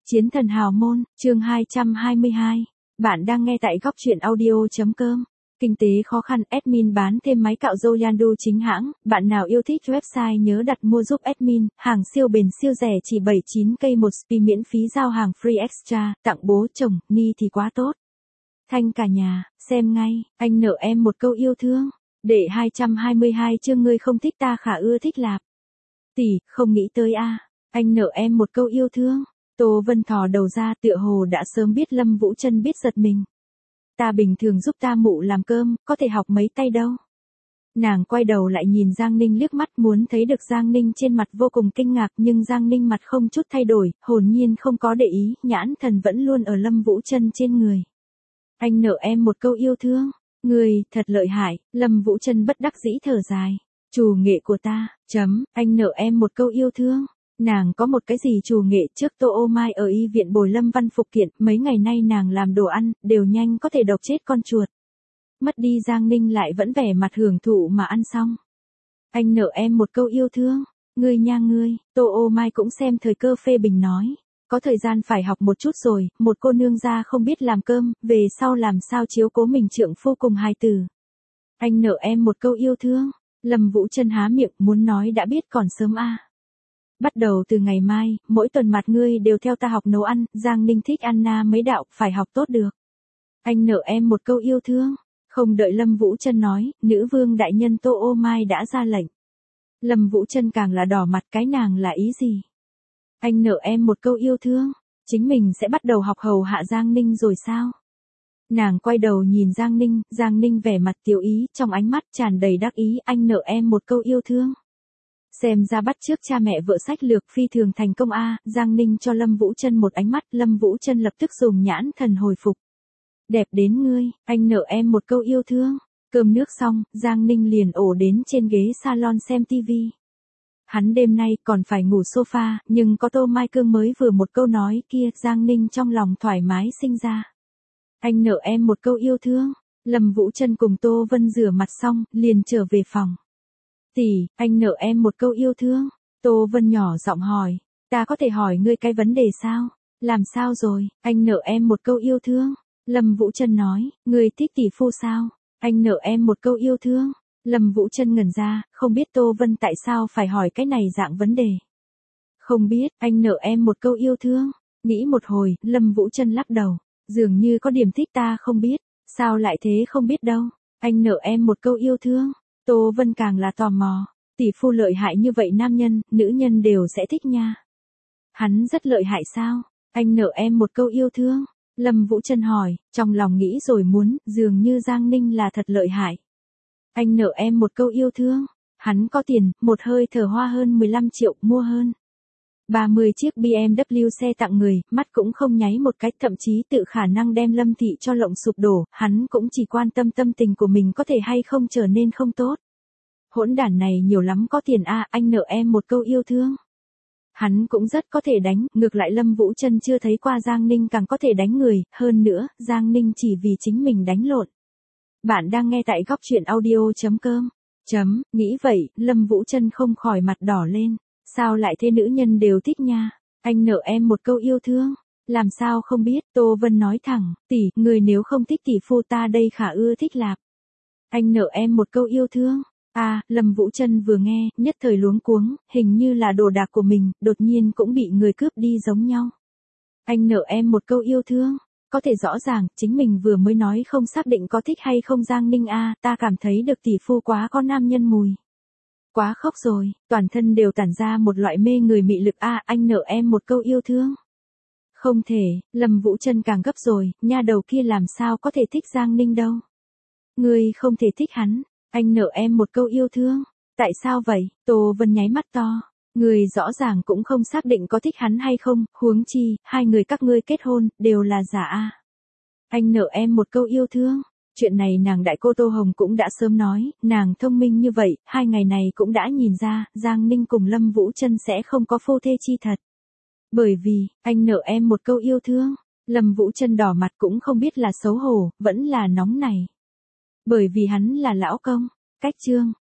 Chiến thần hào môn, chương 222. Bạn đang nghe tại góc truyện audio.com. Kinh tế khó khăn, admin bán thêm máy cạo râu Yandu chính hãng. Bạn nào yêu thích website nhớ đặt mua giúp admin. Hàng siêu bền siêu rẻ chỉ 79k một spi, miễn phí giao hàng free extra. Tặng bố chồng, ni thì quá tốt. Thanh cả nhà, xem ngay. Anh nợ em một câu yêu thương. Để 222 chương ngươi không thích ta khả ưa thích lạp. Tỷ, không nghĩ tới a. Anh nợ em một câu yêu thương. Tô Vân thò đầu ra, tựa hồ đã sớm biết Lâm Vũ Trân biết giật mình. Ta bình thường giúp ta mụ làm cơm, có thể học mấy tay đâu. Nàng quay đầu lại nhìn Giang Ninh liếc mắt, muốn thấy được Giang Ninh trên mặt vô cùng kinh ngạc, nhưng Giang Ninh mặt không chút thay đổi, hồn nhiên không có để ý, nhãn thần vẫn luôn ở Lâm Vũ Trân trên người. Anh nợ em một câu yêu thương. Người, thật lợi hại. Lâm Vũ Trân bất đắc dĩ thở dài. Chủ nghệ của ta, anh nợ em một câu yêu thương. Nàng có một cái gì chủ nghệ, trước Tô Ô Mai ở y viện bồi Lâm Văn Phục kiện, mấy ngày nay nàng làm đồ ăn, đều nhanh có thể độc chết con chuột. Mất đi Giang Ninh lại vẫn vẻ mặt hưởng thụ mà ăn xong. Anh nợ em một câu yêu thương. Ngươi nha ngươi, Tô Ô Mai cũng xem thời cơ phê bình nói. Có thời gian phải học một chút rồi, một cô nương gia không biết làm cơm, về sau làm sao chiếu cố mình trượng phu cùng hài tử. Anh nợ em một câu yêu thương. Lâm Vũ Trân há miệng muốn nói đã biết còn sớm a. Bắt đầu từ ngày mai, mỗi tuần mặt ngươi đều theo ta học nấu ăn, Giang Ninh thích ăn na mấy đạo, phải học tốt được. Anh nợ em một câu yêu thương. Không đợi Lâm Vũ Trân nói, nữ vương đại nhân Tô Ô Mai đã ra lệnh. Lâm Vũ Trân càng là đỏ mặt, cái nàng là ý gì? Anh nợ em một câu yêu thương. Chính mình sẽ bắt đầu học hầu hạ Giang Ninh rồi sao? Nàng quay đầu nhìn Giang Ninh vẻ mặt tiểu ý, trong ánh mắt tràn đầy đắc ý, anh nợ em một câu yêu thương. Xem ra bắt chước cha mẹ vợ sách lược phi thường thành công a. Giang Ninh cho Lâm Vũ Trân một ánh mắt, Lâm Vũ Trân lập tức dùng nhãn thần hồi phục. Đẹp đến ngươi, anh nợ em một câu yêu thương. Cơm nước xong, Giang Ninh liền ổ đến trên ghế salon xem tivi. Hắn đêm nay còn phải ngủ sofa, nhưng có Tô Mai Cương mới vừa một câu nói kia, Giang Ninh trong lòng thoải mái sinh ra. Anh nợ em một câu yêu thương. Lâm Vũ Trân cùng Tô Vân rửa mặt xong, liền trở về phòng. Tỷ, anh nợ em một câu yêu thương. Tô Vân nhỏ giọng hỏi. Ta có thể hỏi ngươi cái vấn đề sao? Làm sao rồi? Anh nợ em một câu yêu thương. Lâm Vũ Trân nói, ngươi thích tỷ phu sao? Anh nợ em một câu yêu thương. Lâm Vũ Trân ngẩn ra, không biết Tô Vân tại sao phải hỏi cái này dạng vấn đề. Không biết, anh nợ em một câu yêu thương. Nghĩ một hồi, Lâm Vũ Trân lắc đầu. Dường như có điểm thích ta không biết. Sao lại thế không biết đâu. Anh nợ em một câu yêu thương. Tô Vân càng là tò mò. Tỷ phu lợi hại như vậy nam nhân, nữ nhân đều sẽ thích nha. Hắn rất lợi hại sao? Anh nợ em một câu yêu thương. Lâm Vũ Trân hỏi, trong lòng nghĩ rồi muốn, dường như Giang Ninh là thật lợi hại. Anh nợ em một câu yêu thương. Hắn có tiền, một hơi thở hoa hơn 15 triệu, mua hơn 30 chiếc BMW xe tặng người, mắt cũng không nháy một cái, thậm chí tự khả năng đem Lâm thị cho lộng sụp đổ, hắn cũng chỉ quan tâm tâm tình của mình có thể hay không trở nên không tốt. Hỗn đản này nhiều lắm có tiền a, anh nợ em một câu yêu thương. Hắn cũng rất có thể đánh, ngược lại Lâm Vũ Trân chưa thấy qua Giang Ninh càng có thể đánh người, hơn nữa, Giang Ninh chỉ vì chính mình đánh lộn. Bạn đang nghe tại góc truyện audio.com. Nghĩ vậy, Lâm Vũ Trân không khỏi mặt đỏ lên. Sao lại thế, nữ nhân đều thích nha. Anh nợ em một câu yêu thương. Làm sao không biết, Tô Vân nói thẳng, tỷ, người nếu không thích tỷ phu ta đây khả ưa thích lạp. Anh nợ em một câu yêu thương. Lâm Vũ Trân vừa nghe, nhất thời luống cuống, hình như là đồ đạc của mình, đột nhiên cũng bị người cướp đi giống nhau. Anh nợ em một câu yêu thương. Có thể rõ ràng, chính mình vừa mới nói không xác định có thích hay không Giang Ninh a, ta cảm thấy được tỷ phu quá có nam nhân mùi. Quá khóc rồi, toàn thân đều tản ra một loại mê người mị lực a, anh nợ em một câu yêu thương. Không thể, Lâm Vũ Trân càng gấp rồi, nha đầu kia làm sao có thể thích Giang Ninh đâu. Ngươi không thể thích hắn, anh nợ em một câu yêu thương. Tại sao vậy? Tô Vân nháy mắt to. Người rõ ràng cũng không xác định có thích hắn hay không, huống chi, hai người các ngươi kết hôn, đều là giả a. Anh nợ em một câu yêu thương. Chuyện này nàng đại cô Tô Hồng cũng đã sớm nói, nàng thông minh như vậy, 2 ngày này cũng đã nhìn ra, Giang Ninh cùng Lâm Vũ Trân sẽ không có phu thê chi thật. Bởi vì, anh nợ em một câu yêu thương. Lâm Vũ Trân đỏ mặt cũng không biết là xấu hổ, vẫn là nóng này. Bởi vì hắn là lão công. Cách chương.